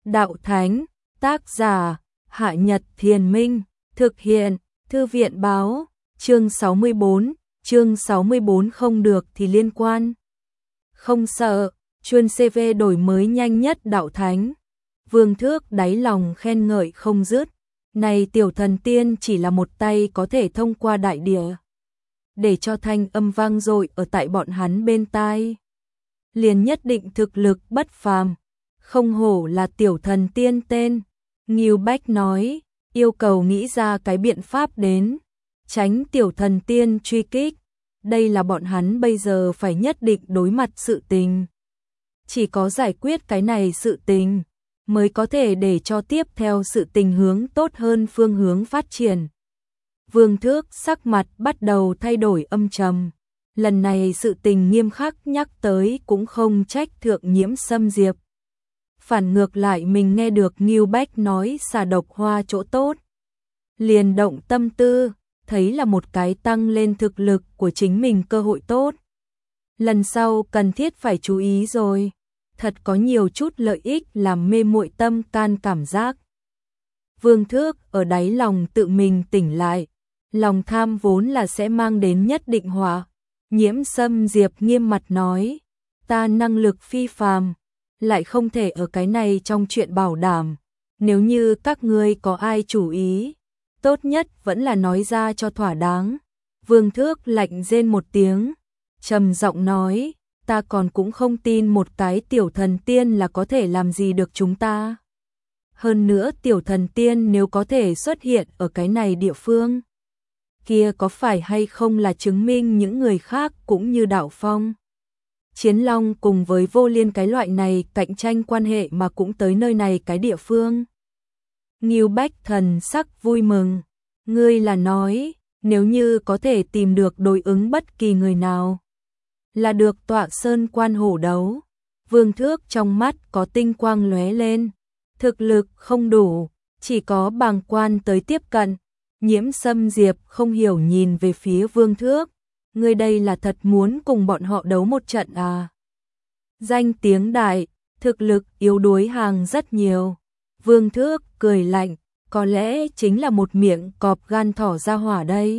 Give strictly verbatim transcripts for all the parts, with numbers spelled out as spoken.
Đạo Thánh, tác giả, Hạ Nhật Thiền Minh, thực hiện, Thư viện báo, chương sáu mươi bốn, chương sáu mươi bốn không được thì liên quan. Không sợ, chuyên xê vê đổi mới nhanh nhất Đạo Thánh. Vương Thước đáy lòng khen ngợi không dứt, này tiểu thần tiên chỉ là một tay có thể thông qua đại địa, để cho thanh âm vang dội ở tại bọn hắn bên tai, liền nhất định thực lực bất phàm, không hổ là tiểu thần tiên tên. Ngưu Bách nói, yêu cầu nghĩ ra cái biện pháp đến, tránh tiểu thần tiên truy kích, đây là bọn hắn bây giờ phải nhất định đối mặt sự tình. Chỉ có giải quyết cái này sự tình, mới có thể để cho tiếp theo sự tình hướng tốt hơn phương hướng phát triển. Vương Thước sắc mặt bắt đầu thay đổi âm trầm, lần này sự tình nghiêm khắc nhắc tới cũng không trách Thượng Nhiễm Xâm Diệp. Phản ngược lại mình nghe được Ngưu Bách nói xà độc hoa chỗ tốt, liền động tâm tư, thấy là một cái tăng lên thực lực của chính mình cơ hội tốt. Lần sau cần thiết phải chú ý rồi, thật có nhiều chút lợi ích làm mê muội tâm can cảm giác. Vương Thước ở đáy lòng tự mình tỉnh lại, lòng tham vốn là sẽ mang đến nhất định họa. Nhiễm Xâm Diệp nghiêm mặt nói, ta năng lực phi phàm, lại không thể ở cái này trong chuyện bảo đảm, nếu như các ngươi có ai chủ ý, tốt nhất vẫn là nói ra cho thỏa đáng. Vương Thước lạnh rên một tiếng, trầm giọng nói, ta còn cũng không tin một cái tiểu thần tiên là có thể làm gì được chúng ta. Hơn nữa tiểu thần tiên nếu có thể xuất hiện ở cái này địa phương, kia có phải hay không là chứng minh những người khác cũng như Đạo Phong, Chiến Long cùng với Vô Liên cái loại này cạnh tranh quan hệ mà cũng tới nơi này cái địa phương. Ngưu Bách thần sắc vui mừng, ngươi là nói, nếu như có thể tìm được đối ứng bất kỳ người nào, là được tọa sơn quan hổ đấu. Vương Thước trong mắt có tinh quang lóe lên, thực lực không đủ, chỉ có bàng quan tới tiếp cận. Nhiễm Xâm Diệp không hiểu nhìn về phía Vương Thước, ngươi đây là thật muốn cùng bọn họ đấu một trận à? Danh tiếng đại, thực lực yếu đuối hàng rất nhiều. Vương Thước cười lạnh, có lẽ chính là một miệng cọp gan thỏ ra hỏa đây.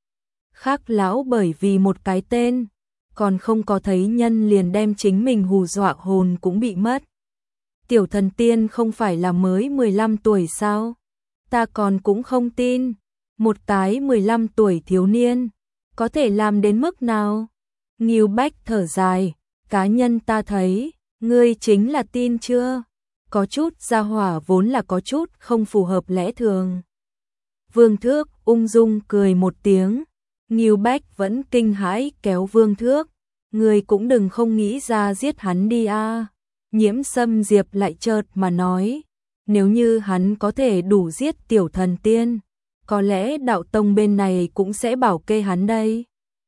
Khác lão bởi vì một cái tên, còn không có thấy nhân liền đem chính mình hù dọa hồn cũng bị mất. Tiểu thần tiên không phải là mới mười lăm tuổi sao? Ta còn cũng không tin, một cái mười lăm tuổi thiếu niên, có thể làm đến mức nào? Ngưu Bách thở dài, cá nhân ta thấy, ngươi chính là tin chưa? Có chút gia hỏa vốn là có chút không phù hợp lẽ thường. Vương Thước ung dung cười một tiếng, Ngưu Bách vẫn kinh hãi kéo Vương Thước, ngươi cũng đừng không nghĩ ra giết hắn đi a. À. Nhiễm Xâm Diệp lại chợt mà nói, nếu như hắn có thể đủ giết tiểu thần tiên, có lẽ đạo tông bên này cũng sẽ bảo kê hắn đây.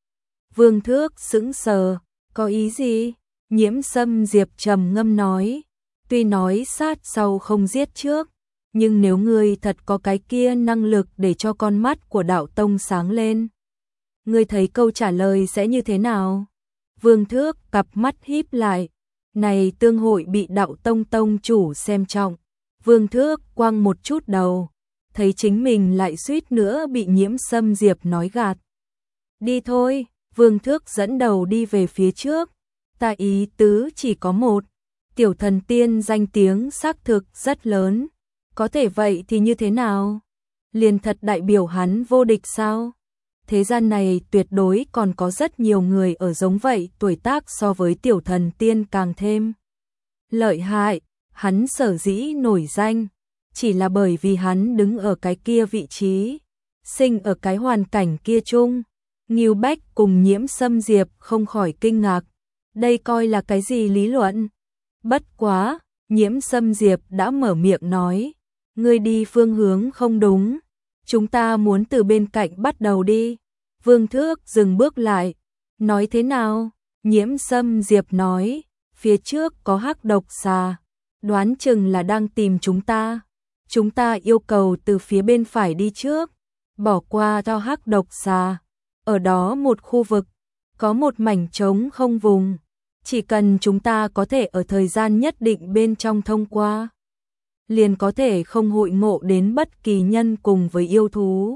Vương Thước sững sờ, có ý gì? Nhiễm Xâm Diệp trầm ngâm nói, tuy nói sát sau không giết trước, nhưng nếu ngươi thật có cái kia năng lực để cho con mắt của đạo tông sáng lên, ngươi thấy câu trả lời sẽ như thế nào? Vương Thước cặp mắt híp lại, này tương hội bị đạo tông tông chủ xem trọng. Vương Thước quăng một chút đầu, thấy chính mình lại suýt nữa bị Nhiễm Xâm Diệp nói gạt. Đi thôi, Vương Thước dẫn đầu đi về phía trước, ta ý tứ chỉ có một, tiểu thần tiên danh tiếng xác thực rất lớn, có thể vậy thì như thế nào? Liền thật đại biểu hắn vô địch sao? Thế gian này tuyệt đối còn có rất nhiều người ở giống vậy, tuổi tác so với tiểu thần tiên càng thêm lợi hại. Hắn sở dĩ nổi danh, chỉ là bởi vì hắn đứng ở cái kia vị trí, sinh ở cái hoàn cảnh kia chung. Ngưu Bách cùng Nhiễm Xâm Diệp không khỏi kinh ngạc, đây coi là cái gì lý luận? Bất quá, Nhiễm Xâm Diệp đã mở miệng nói, ngươi đi phương hướng không đúng, chúng ta muốn từ bên cạnh bắt đầu đi. Vương Thước dừng bước lại, nói thế nào? Nhiễm Xâm Diệp nói, phía trước có hắc độc xà, đoán chừng là đang tìm chúng ta. Chúng ta yêu cầu từ phía bên phải đi trước, bỏ qua cho hắc độc xà. Ở đó một khu vực, có một mảnh trống không vùng. Chỉ cần chúng ta có thể ở thời gian nhất định bên trong thông qua, liền có thể không hội ngộ đến bất kỳ nhân cùng với yêu thú.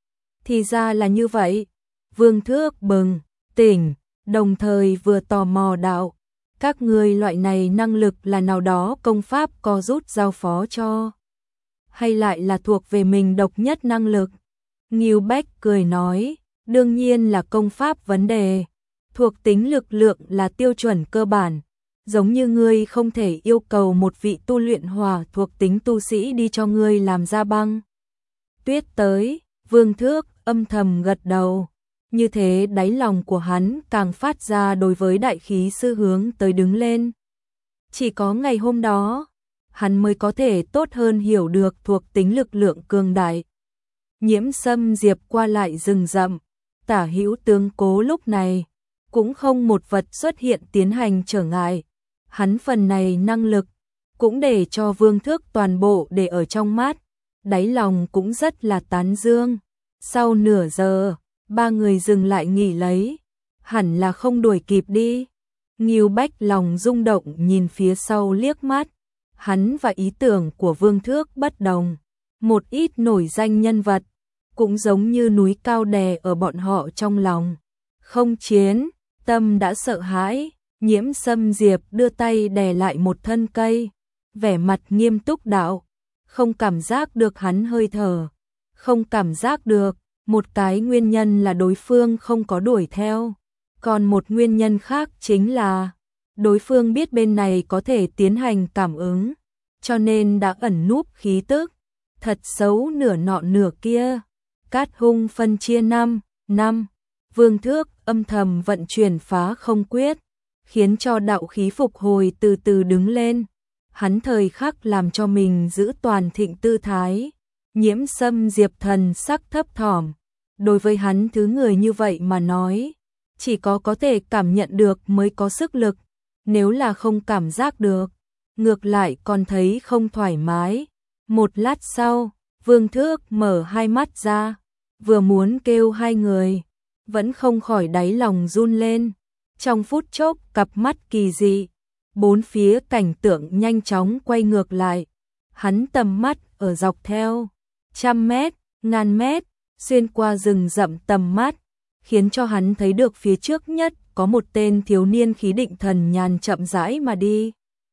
Thì ra là như vậy. Vương Thước bừng tỉnh, đồng thời vừa tò mò đạo, các ngươi loại này năng lực là nào đó công pháp có rút giao phó cho, hay lại là thuộc về mình độc nhất năng lực? Ngưu Bách cười nói, đương nhiên là công pháp vấn đề, thuộc tính lực lượng là tiêu chuẩn cơ bản, giống như ngươi không thể yêu cầu một vị tu luyện hỏa thuộc tính tu sĩ đi cho ngươi làm ra băng tuyết tới. Vương Thước âm thầm gật đầu, như thế đáy lòng của hắn càng phát ra đối với đại khí sư hướng tới đứng lên. Chỉ có ngày hôm đó, hắn mới có thể tốt hơn hiểu được thuộc tính lực lượng cường đại. Nhiễm Sâm Diệp qua lại rừng rậm, tả hữu tướng cố lúc này, cũng không một vật xuất hiện tiến hành trở ngại. Hắn phần này năng lực, cũng để cho Vương Thước toàn bộ để ở trong mắt, đáy lòng cũng rất là tán dương. Sau nửa giờ, ba người dừng lại nghỉ lấy, hẳn là không đuổi kịp đi. Ngưu Bách lòng rung động nhìn phía sau liếc mắt, hắn và ý tưởng của Vương Thước bất đồng. Một ít nổi danh nhân vật, cũng giống như núi cao đè ở bọn họ trong lòng. Không chiến, tâm đã sợ hãi, Nhiễm Sâm Diệp đưa tay đè lại một thân cây, vẻ mặt nghiêm túc đạo, không cảm giác được hắn hơi thở, không cảm giác được. Một cái nguyên nhân là đối phương không có đuổi theo, còn một nguyên nhân khác chính là đối phương biết bên này có thể tiến hành cảm ứng, cho nên đã ẩn núp khí tức. Thật xấu nửa nọ nửa kia. Cát hung phân chia năm, năm. Vương Thước âm thầm vận chuyển phá không quyết, khiến cho đạo khí phục hồi từ từ đứng lên. Hắn thời khắc làm cho mình giữ toàn thịnh tư thái. Nhiễm Sâm Diệp thần sắc thấp thỏm. Đối với hắn thứ người như vậy mà nói, chỉ có có thể cảm nhận được mới có sức lực, nếu là không cảm giác được, ngược lại còn thấy không thoải mái. Một lát sau, Vương Thước mở hai mắt ra, vừa muốn kêu hai người, vẫn không khỏi đáy lòng run lên. Trong phút chốc cặp mắt kỳ dị, bốn phía cảnh tượng nhanh chóng quay ngược lại. Hắn tầm mắt ở dọc theo trăm mét, ngàn mét, xuyên qua rừng rậm tầm mắt, khiến cho hắn thấy được phía trước nhất có một tên thiếu niên khí định thần nhàn chậm rãi mà đi.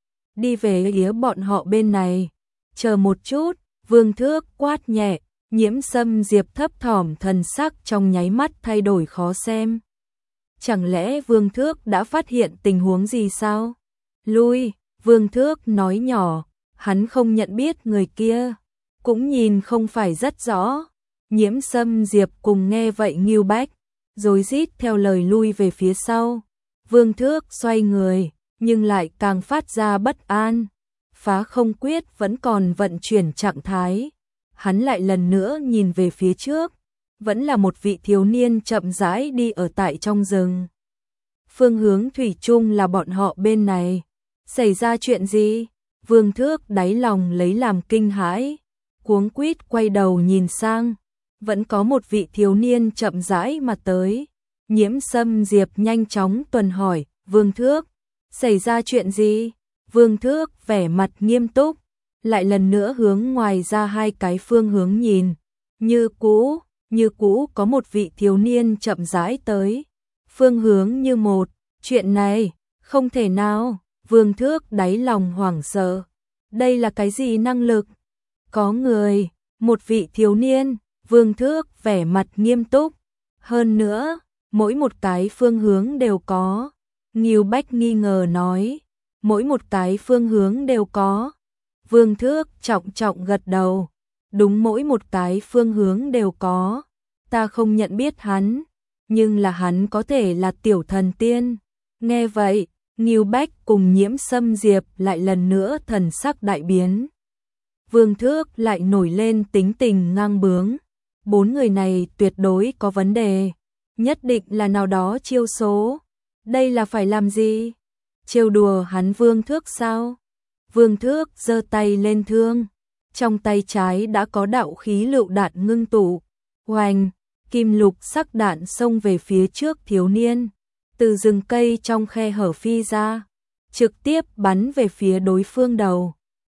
Đi về phía bọn họ bên này. Chờ một chút, Vương Thước quát nhẹ, Nhiễm Sâm Diệp thấp thỏm thần sắc trong nháy mắt thay đổi khó xem. Chẳng lẽ Vương Thước đã phát hiện tình huống gì sao? Lui, Vương Thước nói nhỏ, hắn không nhận biết người kia, cũng nhìn không phải rất rõ. Nhiễm Sâm Diệp cùng nghe vậy Ngưu Bách, rồi rít theo lời lui về phía sau. Vương Thước xoay người, nhưng lại càng phát ra bất an. Phá không quyết vẫn còn vận chuyển trạng thái. Hắn lại lần nữa nhìn về phía trước, vẫn là một vị thiếu niên chậm rãi đi ở tại trong rừng. Phương hướng thủy chung là bọn họ bên này. Xảy ra chuyện gì? Vương Thước đáy lòng lấy làm kinh hãi, cuống quýt quay đầu nhìn sang, vẫn có một vị thiếu niên chậm rãi mà tới. Nhiễm Sâm Diệp nhanh chóng tuần hỏi, Vương Thước, xảy ra chuyện gì? Vương Thước vẻ mặt nghiêm túc, lại lần nữa hướng ngoài ra hai cái phương hướng nhìn. Như cũ, như cũ có một vị thiếu niên chậm rãi tới. Phương hướng như một, chuyện này, không thể nào. Vương Thước đáy lòng hoảng sợ. Đây là cái gì năng lực? Có người, một vị thiếu niên. Vương Thước vẻ mặt nghiêm túc. Hơn nữa, mỗi một cái phương hướng đều có. Ngưu Bách nghi ngờ nói, mỗi một cái phương hướng đều có. Vương Thước trọng trọng gật đầu. Đúng, mỗi một cái phương hướng đều có. Ta không nhận biết hắn, nhưng là hắn có thể là tiểu thần tiên. Nghe vậy, Ngưu Bách cùng Nhiễm Sâm Diệp lại lần nữa thần sắc đại biến. Vương Thước lại nổi lên tính tình ngang bướng. Bốn người này tuyệt đối có vấn đề, nhất định là nào đó chiêu số. Đây là phải làm gì? Trêu đùa hắn Vương Thước sao? Vương Thước giơ tay lên thương, trong tay trái đã có đạo khí lựu đạn ngưng tụ. Oanh, kim lục sắc đạn xông về phía trước thiếu niên, từ rừng cây trong khe hở phi ra, trực tiếp bắn về phía đối phương đầu.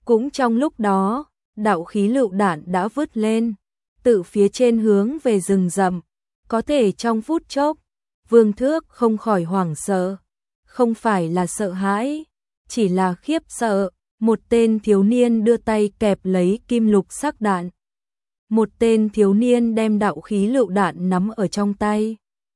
Cũng trong lúc đó, đạo khí lựu đạn đã vứt lên, tự phía trên hướng về rừng rậm. Có thể trong phút chốc, Vương Thước không khỏi hoảng sợ. Không phải là sợ hãi, chỉ là khiếp sợ. Một tên thiếu niên đưa tay kẹp lấy kim lục sắc đạn. Một tên thiếu niên đem đạo khí lựu đạn nắm ở trong tay.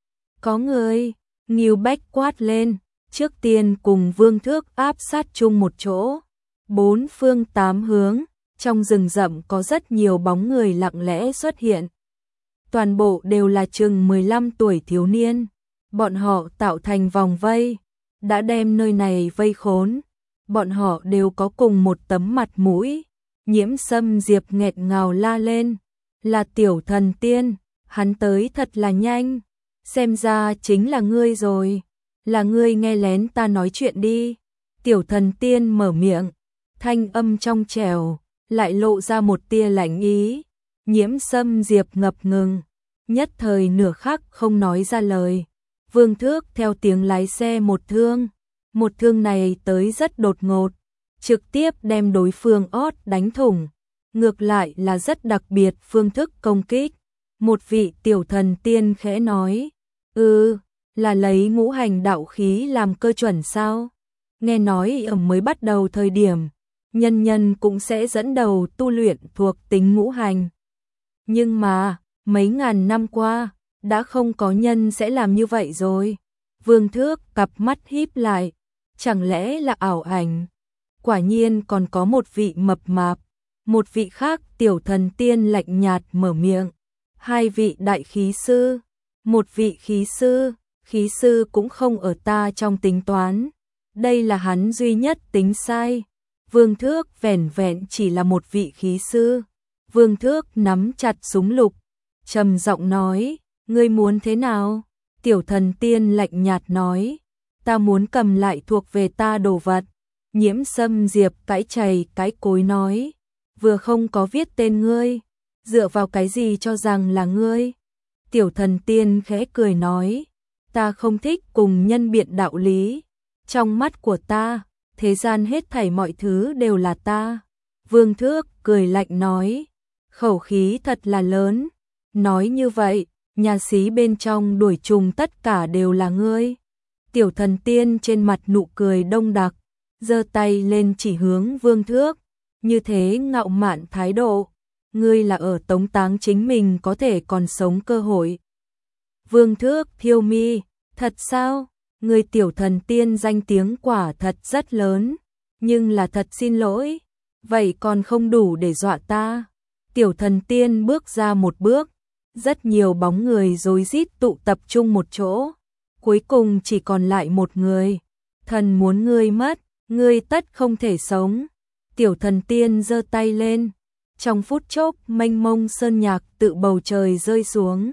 Có người, Ngưu Bách quát lên, trước tiên cùng Vương Thước áp sát chung một chỗ. Bốn phương tám hướng, trong rừng rậm có rất nhiều bóng người lặng lẽ xuất hiện. Toàn bộ đều là chừng mười lăm tuổi thiếu niên. Bọn họ tạo thành vòng vây, đã đem nơi này vây khốn. Bọn họ đều có cùng một tấm mặt mũi. Nhiễm Sâm Diệp nghẹt ngào la lên, là Tiểu Thần Tiên, hắn tới thật là nhanh. Xem ra chính là ngươi rồi, là ngươi nghe lén ta nói chuyện đi. Tiểu Thần Tiên mở miệng, thanh âm trong trẻo, lại lộ ra một tia lạnh ý. Nhiễm Sâm Diệp ngập ngừng, nhất thời nửa khắc không nói ra lời. Vương Thước theo tiếng lái xe một thương, một thương này tới rất đột ngột, trực tiếp đem đối phương ót đánh thủng. Ngược lại là rất đặc biệt phương thức công kích. Một vị Tiểu Thần Tiên khẽ nói, ừ, là lấy ngũ hành đạo khí làm cơ chuẩn sao? Nghe nói ở mới bắt đầu thời điểm, nhân nhân cũng sẽ dẫn đầu tu luyện thuộc tính ngũ hành. Nhưng mà, mấy ngàn năm qua, đã không có nhân sẽ làm như vậy rồi. Vương Thước cặp mắt híp lại, chẳng lẽ là ảo ảnh? Quả nhiên còn có một vị mập mạp, một vị khác Tiểu Thần Tiên lạnh nhạt mở miệng. Hai vị đại khí sư, một vị khí sư, khí sư cũng không ở ta trong tính toán. Đây là hắn duy nhất tính sai. Vương Thước vẻn vẹn chỉ là một vị khí sư. Vương Thước nắm chặt súng lục, trầm giọng nói, ngươi muốn thế nào? Tiểu Thần Tiên lạnh nhạt nói, ta muốn cầm lại thuộc về ta đồ vật. Nhiễm Sâm Diệp cãi chày cái cối nói, vừa không có viết tên ngươi, dựa vào cái gì cho rằng là ngươi? Tiểu Thần Tiên khẽ cười nói, ta không thích cùng nhân biện đạo lý. Trong mắt của ta, thế gian hết thảy mọi thứ đều là ta. Vương Thước cười lạnh nói, khẩu khí thật là lớn. Nói như vậy, nhà xí bên trong đuổi trùng tất cả đều là ngươi. Tiểu Thần Tiên trên mặt nụ cười đông đặc, giơ tay lên chỉ hướng Vương Thước, như thế ngạo mạn thái độ, ngươi là ở tống táng chính mình có thể còn sống cơ hội. Vương Thước thiêu mi, thật sao? Người Tiểu Thần Tiên danh tiếng quả thật rất lớn, nhưng là thật xin lỗi, vậy còn không đủ để dọa ta. Tiểu Thần Tiên bước ra một bước, rất nhiều bóng người rối rít tụ tập trung một chỗ, cuối cùng chỉ còn lại một người. Thần muốn ngươi mất, ngươi tất không thể sống. Tiểu Thần Tiên giơ tay lên, trong phút chốc mênh mông sơn nhạc tự bầu trời rơi xuống.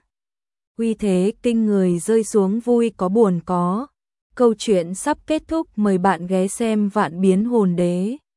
Uy thế kinh người rơi xuống, vui có buồn có. Câu chuyện sắp kết thúc, mời bạn ghé xem Vạn Biến Hồn Đế.